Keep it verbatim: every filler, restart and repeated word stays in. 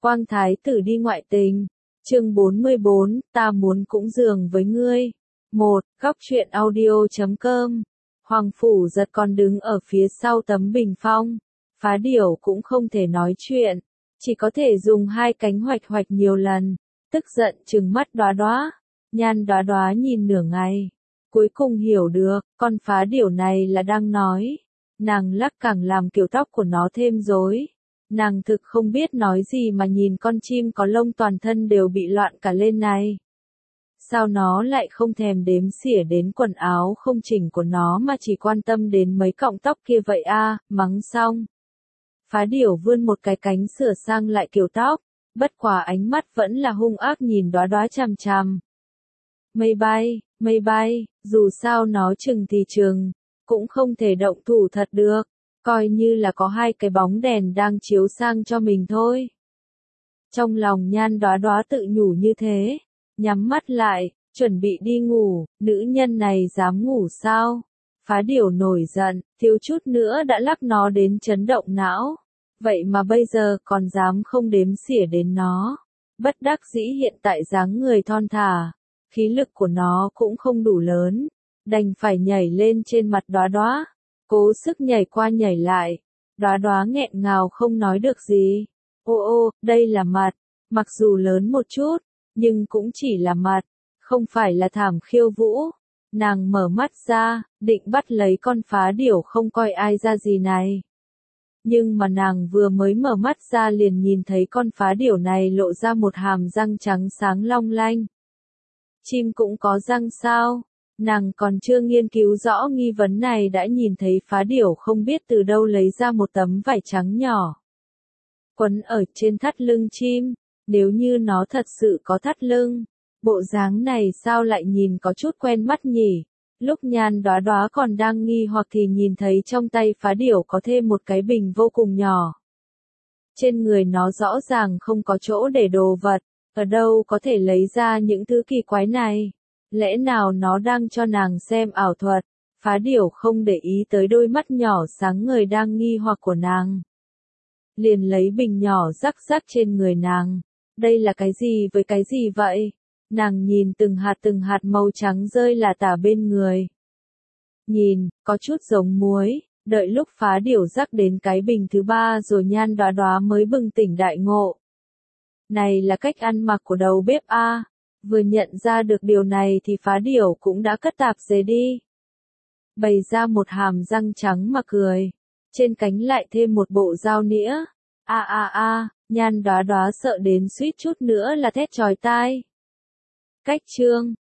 Quang thái tử đi ngoại tình. Chương bốn mươi bốn, ta muốn cũng giường với ngươi. một. Góc truyện audio chấm com. Hoàng phủ giật còn đứng ở phía sau tấm bình phong. Phá điểu cũng không thể nói chuyện, chỉ có thể dùng hai cánh hoạch hoạch nhiều lần, tức giận trừng mắt Đóa Đóa. Nhan Đóa Đóa nhìn nửa ngày, cuối cùng hiểu được, con phá điểu này là đang nói. Nàng lắc càng làm kiểu tóc của nó thêm rối. Nàng thực không biết nói gì mà nhìn con chim có lông toàn thân đều bị loạn cả lên này. Sao nó lại không thèm đếm xỉa đến quần áo không chỉnh của nó mà chỉ quan tâm đến mấy cọng tóc kia vậy a? Mắng xong. Phá điểu vươn một cái cánh sửa sang lại kiểu tóc, bất quả ánh mắt vẫn là hung ác nhìn Đóa Đóa chằm chằm. Mây bay, mây bay, dù sao nó chừng thì chừng, cũng không thể động thủ thật được, coi như là có hai cái bóng đèn đang chiếu sang cho mình thôi. Trong lòng Nhan Đóa Đóa tự nhủ như thế, nhắm mắt lại, chuẩn bị đi ngủ, nữ nhân này dám ngủ sao? Phá điểu nổi giận, thiếu chút nữa đã lắc nó đến chấn động não. Vậy mà bây giờ còn dám không đếm xỉa đến nó. Bất đắc dĩ hiện tại dáng người thon thả, khí lực của nó cũng không đủ lớn, đành phải nhảy lên trên mặt Đóa Đóa, cố sức nhảy qua nhảy lại. Đóa Đóa nghẹn ngào không nói được gì. Ô ô, đây là mặt, mặc dù lớn một chút, nhưng cũng chỉ là mặt, không phải là thảm khiêu vũ. Nàng mở mắt ra, định bắt lấy con phá điểu không coi ai ra gì này. Nhưng mà nàng vừa mới mở mắt ra liền nhìn thấy con phá điểu này lộ ra một hàm răng trắng sáng long lanh. Chim cũng có răng sao? Nàng còn chưa nghiên cứu rõ nghi vấn này đã nhìn thấy phá điểu không biết từ đâu lấy ra một tấm vải trắng nhỏ. Quấn ở trên thắt lưng chim, nếu như nó thật sự có thắt lưng, bộ dáng này sao lại nhìn có chút quen mắt nhỉ? Lúc Nhan Đóa Đóa còn đang nghi hoặc thì nhìn thấy trong tay phá điểu có thêm một cái bình vô cùng nhỏ. Trên người nó rõ ràng không có chỗ để đồ vật, ở đâu có thể lấy ra những thứ kỳ quái này? Lẽ nào nó đang cho nàng xem ảo thuật? Phá điểu không để ý tới đôi mắt nhỏ sáng ngời đang nghi hoặc của nàng. Liền lấy bình nhỏ rắc rắc trên người nàng. Đây là cái gì với cái gì vậy? Nàng nhìn từng hạt từng hạt màu trắng rơi là tả bên người. Nhìn, có chút giống muối, đợi lúc phá điểu rắc đến cái bình thứ ba rồi Nhan Đóa Đóa mới bừng tỉnh đại ngộ. Này là cách ăn mặc của đầu bếp a. Vừa nhận ra được điều này thì phá điểu cũng đã cất tạp dề đi. Bày ra một hàm răng trắng mà cười. Trên cánh lại thêm một bộ dao nĩa. A a a, Nhan Đóa Đóa sợ đến suýt chút nữa là thét chói tai. Cách chương